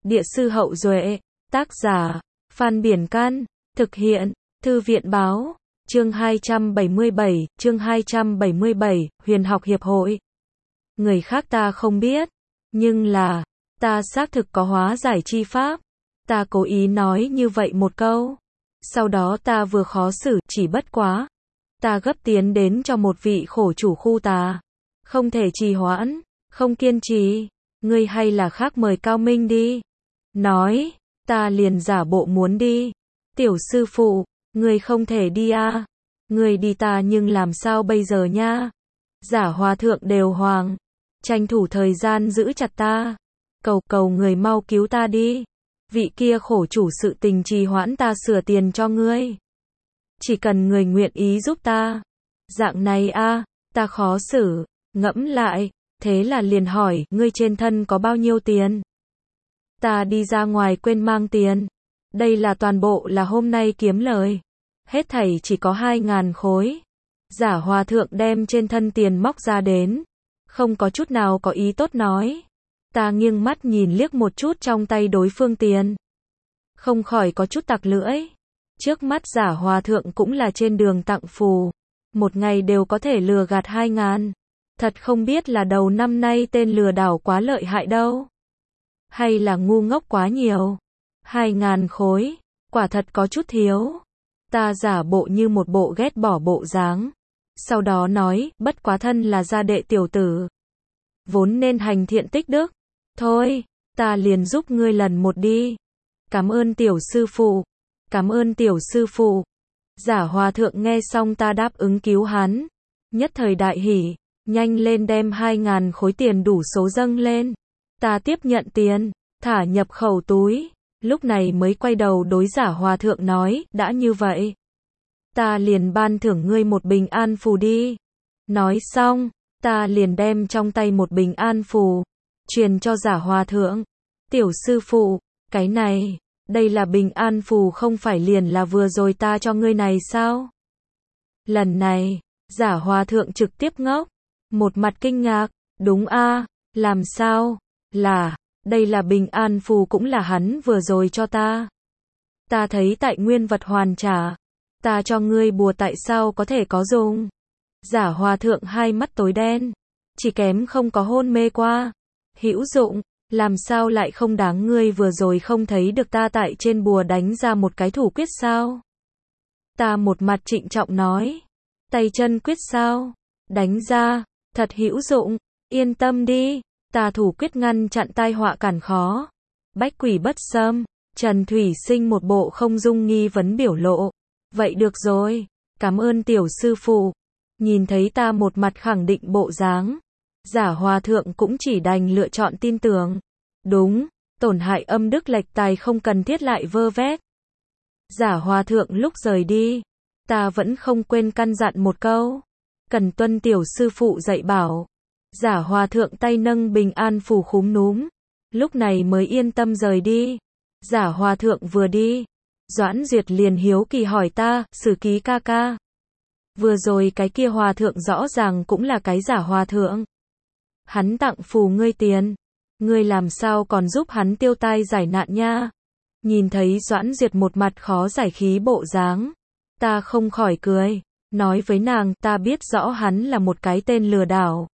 Địa sư Hậu Duệ, tác giả, Phan Biển Can, thực hiện, Thư viện Báo, chương 277, Huyền học hiệp hội. Người khác ta không biết, nhưng là, ta xác thực có hóa giải chi pháp. Ta cố ý nói như vậy một câu. Sau đó ta vừa khó xử, chỉ bất quá. Ta gấp tiến đến cho một vị khổ chủ khu tà. Không thể trì hoãn, không kiên trì. Ngươi hay là khác mời Cao Minh đi. Nói, ta liền giả bộ muốn đi. Tiểu sư phụ, ngươi không thể đi à. Ngươi đi ta nhưng làm sao bây giờ nha. Giả hòa thượng đều hoàng. Tranh thủ thời gian giữ chặt ta. Cầu người mau cứu ta đi. Vị kia khổ chủ sự tình trì hoãn ta sửa tiền cho ngươi. Chỉ cần người nguyện ý giúp ta. Dạng này a, ta khó xử, ngẫm lại, thế là liền hỏi, ngươi trên thân có bao nhiêu tiền? Ta đi ra ngoài quên mang tiền. Đây là toàn bộ là hôm nay kiếm lời. Hết thảy chỉ có 2.000 khối. Giả hòa thượng đem trên thân tiền móc ra đến. Không có chút nào có ý tốt nói. Ta nghiêng mắt nhìn liếc một chút trong tay đối phương tiền. Không khỏi có chút tặc lưỡi. Trước mắt giả hòa thượng cũng là trên đường tặng phù. Một ngày đều có thể lừa gạt 2.000. Thật không biết là đầu năm nay tên lừa đảo quá lợi hại đâu. Hay là ngu ngốc quá nhiều. 2.000 khối. Quả thật có chút thiếu. Ta giả bộ như một bộ ghét bỏ bộ dáng. Sau đó nói, bất quá thân là gia đệ tiểu tử. Vốn nên hành thiện tích đức. Thôi, ta liền giúp ngươi lần một đi. Cảm ơn tiểu sư phụ. Cảm ơn tiểu sư phụ. Giả hòa thượng nghe xong ta đáp ứng cứu hắn. Nhất thời đại hỉ. Nhanh lên đem 2.000 khối tiền đủ số dâng lên. Ta tiếp nhận tiền. Thả nhập khẩu túi. Lúc này mới quay đầu đối giả hòa thượng nói. Đã như vậy. Ta liền ban thưởng ngươi một bình an phù đi. Nói xong. Ta liền đem trong tay một bình an phù. Truyền cho giả hòa thượng. Tiểu sư phụ. Cái này. Đây là bình an phù không phải liền là vừa rồi ta cho ngươi này sao? Lần này. Giả hòa thượng trực tiếp ngốc. Một mặt kinh ngạc. Đúng a, làm sao? Là. Đây là bình an phù cũng là hắn vừa rồi cho ta. Ta thấy tại nguyên vật hoàn trả. Ta cho ngươi bùa tại sao có thể có dùng? Giả hòa thượng hai mắt tối đen. Chỉ kém không có hôn mê qua. Hữu dụng. Làm sao lại không đáng, ngươi vừa rồi không thấy được ta tại trên bùa đánh ra một cái thủ quyết sao? Ta một mặt trịnh trọng nói. Tay chân quyết sao? Đánh ra. Thật hữu dụng. Yên tâm đi. Ta thủ quyết ngăn chặn tai họa cản khó. Bách quỷ bất xâm. Trần Thủy Sinh một bộ không dung nghi vấn biểu lộ. Vậy được rồi. Cảm ơn tiểu sư phụ. Nhìn thấy ta một mặt khẳng định bộ dáng. Giả hòa thượng cũng chỉ đành lựa chọn tin tưởng. Đúng, tổn hại âm đức lệch tài không cần thiết lại vơ vét. Giả hòa thượng lúc rời đi. Ta vẫn không quên căn dặn một câu. Cần tuân tiểu sư phụ dạy bảo. Giả hòa thượng tay nâng bình an phù khúm núm. Lúc này mới yên tâm rời đi. Giả hòa thượng vừa đi. Doãn Duyệt liền hiếu kỳ hỏi ta, Sử Ký ca ca. Vừa rồi cái kia hòa thượng rõ ràng cũng là cái giả hòa thượng. Hắn tặng phù ngươi tiền. Ngươi làm sao còn giúp hắn tiêu tai giải nạn nha. Nhìn thấy Doãn Duyệt một mặt khó giải khí bộ dáng. Ta không khỏi cười. Nói với nàng, ta biết rõ hắn là một cái tên lừa đảo.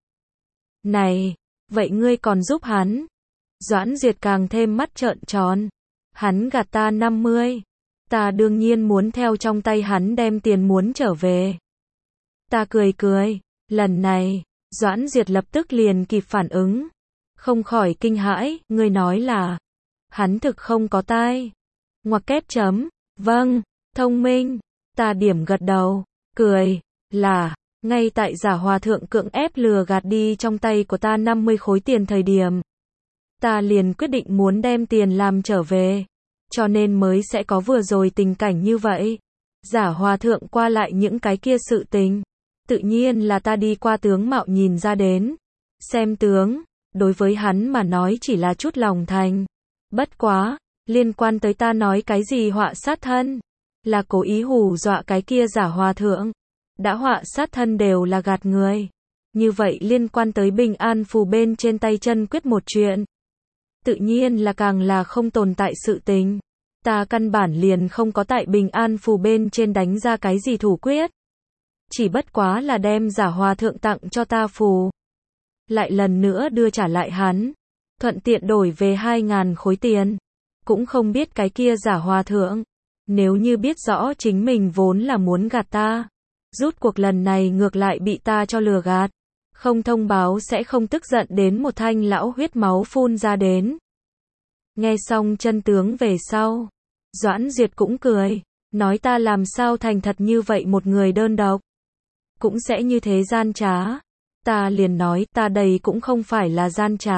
Này, vậy ngươi còn giúp hắn? Doãn Duyệt càng thêm mắt trợn tròn. Hắn gạt ta 50. Ta đương nhiên muốn theo trong tay hắn đem tiền muốn trở về. Ta cười. Lần này, Doãn Duyệt lập tức liền kịp phản ứng. Không khỏi kinh hãi, ngươi nói là hắn thực không có tai. Ngoặc kép chấm. Vâng, thông minh. Ta điểm gật đầu, cười, là, ngay tại giả hòa thượng cưỡng ép lừa gạt đi trong tay của ta 50 khối tiền thời điểm. Ta liền quyết định muốn đem tiền làm trở về. Cho nên mới sẽ có vừa rồi tình cảnh như vậy. Giả hòa thượng qua lại những cái kia sự tình. Tự nhiên là ta đi qua tướng mạo nhìn ra đến. Xem tướng, đối với hắn mà nói chỉ là chút lòng thành. Bất quá, liên quan tới ta nói cái gì họa sát thân. Là cố ý hù dọa cái kia giả hòa thượng. Đã họa sát thân đều là gạt người. Như vậy liên quan tới bình an phù bên trên tay chân quyết một chuyện. tự nhiên là càng là không tồn tại sự tình. Ta căn bản liền không có tại bình an phù bên trên đánh ra cái gì thủ quyết. Chỉ bất quá là đem giả hòa thượng tặng cho ta phù. Lại lần nữa đưa trả lại hắn. Thuận tiện đổi về 2.000 khối tiền. Cũng không biết cái kia giả hòa thượng. Nếu như biết rõ chính mình vốn là muốn gạt ta. Rút cuộc lần này ngược lại bị ta cho lừa gạt. Không thông báo sẽ không tức giận đến một thanh lão huyết máu phun ra đến. Nghe xong chân tướng về sau. Doãn Duyệt cũng cười. Nói ta làm sao thành thật như vậy một người đơn độc. Cũng sẽ như thế gian trá. Ta liền nói ta đây cũng không phải là gian trá.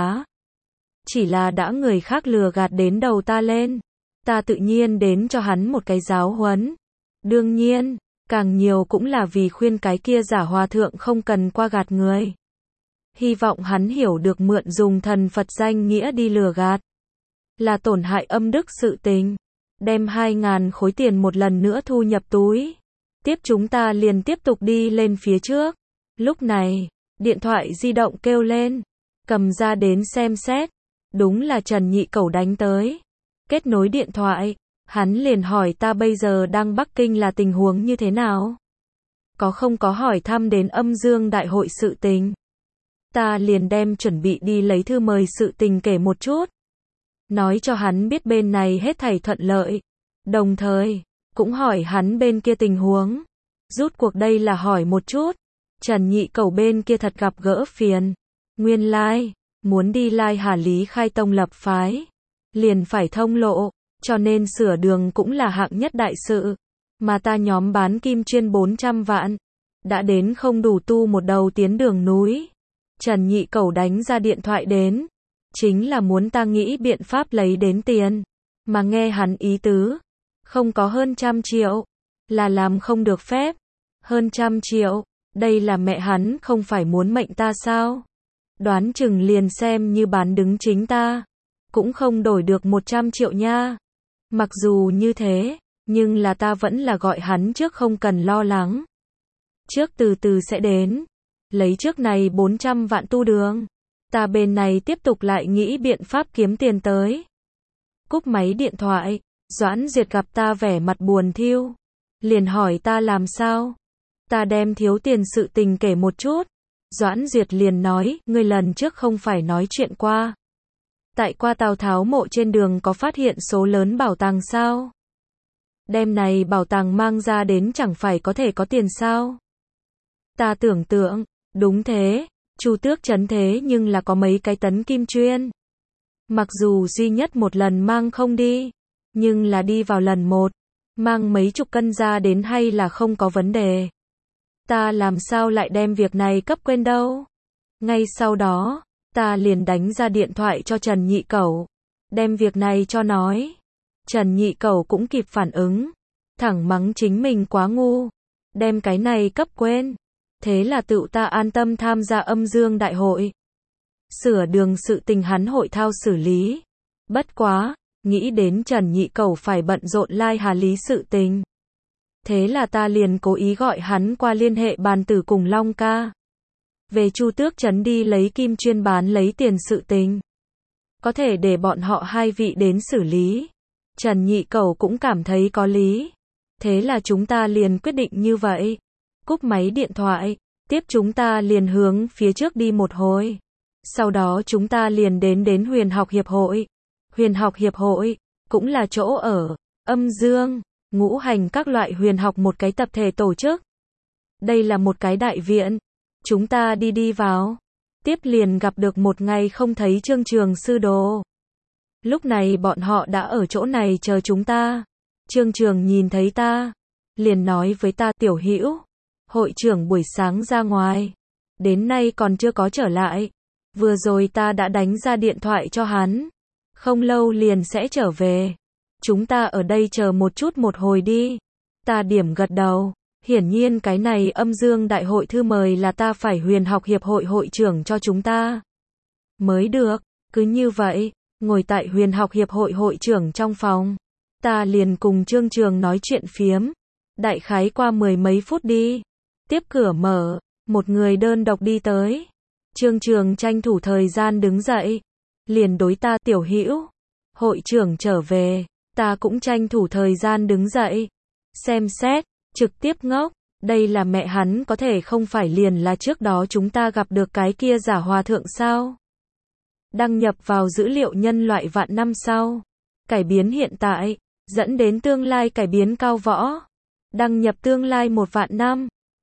Chỉ là đã người khác lừa gạt đến đầu ta lên. Ta tự nhiên đến cho hắn một cái giáo huấn. Đương nhiên, càng nhiều cũng là vì khuyên cái kia giả hòa thượng không cần qua gạt người. Hy vọng hắn hiểu được mượn dùng thần Phật danh nghĩa đi lừa gạt. Là tổn hại âm đức sự tình. Đem 2.000 khối tiền một lần nữa thu nhập túi. Tiếp chúng ta liền tiếp tục đi lên phía trước. Lúc này, điện thoại di động kêu lên. Cầm ra đến xem xét. Đúng là Trần Nhị Cẩu đánh tới. Kết nối điện thoại. Hắn liền hỏi ta bây giờ đang Bắc Kinh là tình huống như thế nào? Có không có hỏi thăm đến âm dương đại hội sự tình? Ta liền đem chuẩn bị đi lấy thư mời sự tình kể một chút. Nói cho hắn biết bên này hết thảy thuận lợi. Đồng thời, cũng hỏi hắn bên kia tình huống. Rút cuộc đây là hỏi một chút. Trần Nhị Cẩu bên kia thật gặp gỡ phiền. Nguyên lai, muốn đi Lai Hà Lý khai tông lập phái. Liền phải thông lộ. Cho nên sửa đường cũng là hạng nhất đại sự. Mà ta nhóm bán kim chuyên 400 vạn. Đã đến không đủ tu một đầu tiến đường núi. Trần Nhị Cẩu đánh ra điện thoại đến. Chính là muốn ta nghĩ biện pháp lấy đến tiền. Mà nghe hắn ý tứ. Không có hơn 100 triệu. Là làm không được phép. Hơn 100 triệu. Đây là mẹ hắn không phải muốn mệnh ta sao? Đoán chừng liền xem như bán đứng chính ta. Cũng không đổi được 100 triệu nha. Mặc dù như thế, nhưng là ta vẫn là gọi hắn trước không cần lo lắng. Trước từ từ sẽ đến. Lấy trước này 400 vạn tu đường. Ta bên này tiếp tục lại nghĩ biện pháp kiếm tiền tới. Cúp máy điện thoại, Doãn Duyệt gặp ta vẻ mặt buồn thiu. Liền hỏi ta làm sao? Ta đem thiếu tiền sự tình kể một chút. Doãn Duyệt liền nói, ngươi lần trước không phải nói chuyện qua. Tại qua Tào Tháo mộ trên đường có phát hiện số lớn bảo tàng sao? Đem này bảo tàng mang ra đến chẳng phải có thể có tiền sao? Ta tưởng tượng, đúng thế, Chu Tước trấn thế nhưng là có mấy cái tấn kim chuyên. Mặc dù duy nhất một lần mang không đi, nhưng là đi vào lần một, mang mấy chục cân ra đến hay là không có vấn đề. Ta làm sao lại đem việc này cấp quên đâu? Ngay sau đó, ta liền đánh ra điện thoại cho Trần Nhị Cẩu, đem việc này cho nói. Trần Nhị Cẩu cũng kịp phản ứng, thẳng mắng chính mình quá ngu, đem cái này cấp quên. Thế là tựu ta an tâm tham gia âm dương đại hội. Sửa đường sự tình hắn hội thao xử lý. Bất quá, nghĩ đến Trần Nhị Cẩu phải bận rộn Lai Hà Lý sự tình. Thế là ta liền cố ý gọi hắn qua liên hệ bàn tử cùng Long ca. Về Chu Tước trấn đi lấy kim chuyên bán lấy tiền sự tình. Có thể để bọn họ hai vị đến xử lý. Trần Nhị Cẩu cũng cảm thấy có lý. Thế là chúng ta liền quyết định như vậy. Cúp máy điện thoại, tiếp chúng ta liền hướng phía trước đi một hồi. Sau đó chúng ta liền đến Huyền học hiệp hội. Huyền học hiệp hội, cũng là chỗ ở, âm dương, ngũ hành các loại huyền học một cái tập thể tổ chức. Đây là một cái đại viện. Chúng ta đi vào. Tiếp liền gặp được một ngày không thấy Trương Trường sư đồ. Lúc này bọn họ đã ở chỗ này chờ chúng ta. Trương Trường nhìn thấy ta, liền nói với ta, Tiểu Hữu, hội trưởng buổi sáng ra ngoài, đến nay còn chưa có trở lại. Vừa rồi ta đã đánh ra điện thoại cho hắn, không lâu liền sẽ trở về. Chúng ta ở đây chờ một chút một hồi đi. Ta điểm gật đầu. Hiển nhiên cái này âm dương đại hội thư mời là ta phải Huyền học hiệp hội hội trưởng cho chúng ta mới được. Cứ như vậy, ngồi tại Huyền học hiệp hội hội trưởng trong phòng, ta liền cùng Trương Trường nói chuyện phiếm. Đại khái qua 10 mấy phút đi. Tiếp cửa mở, một người đơn độc đi tới. Trương Trường tranh thủ thời gian đứng dậy. liền đối ta Tiểu Hữu. Hội trưởng trở về, ta cũng tranh thủ thời gian đứng dậy. Xem xét, trực tiếp ngốc, đây là mẹ hắn có thể không phải liền là trước đó chúng ta gặp được cái kia giả hòa thượng sao? Đăng nhập vào dữ liệu nhân loại vạn năm sau. Cải biến hiện tại, dẫn đến tương lai cải biến cao võ. Đăng nhập tương lai 1 vạn năm.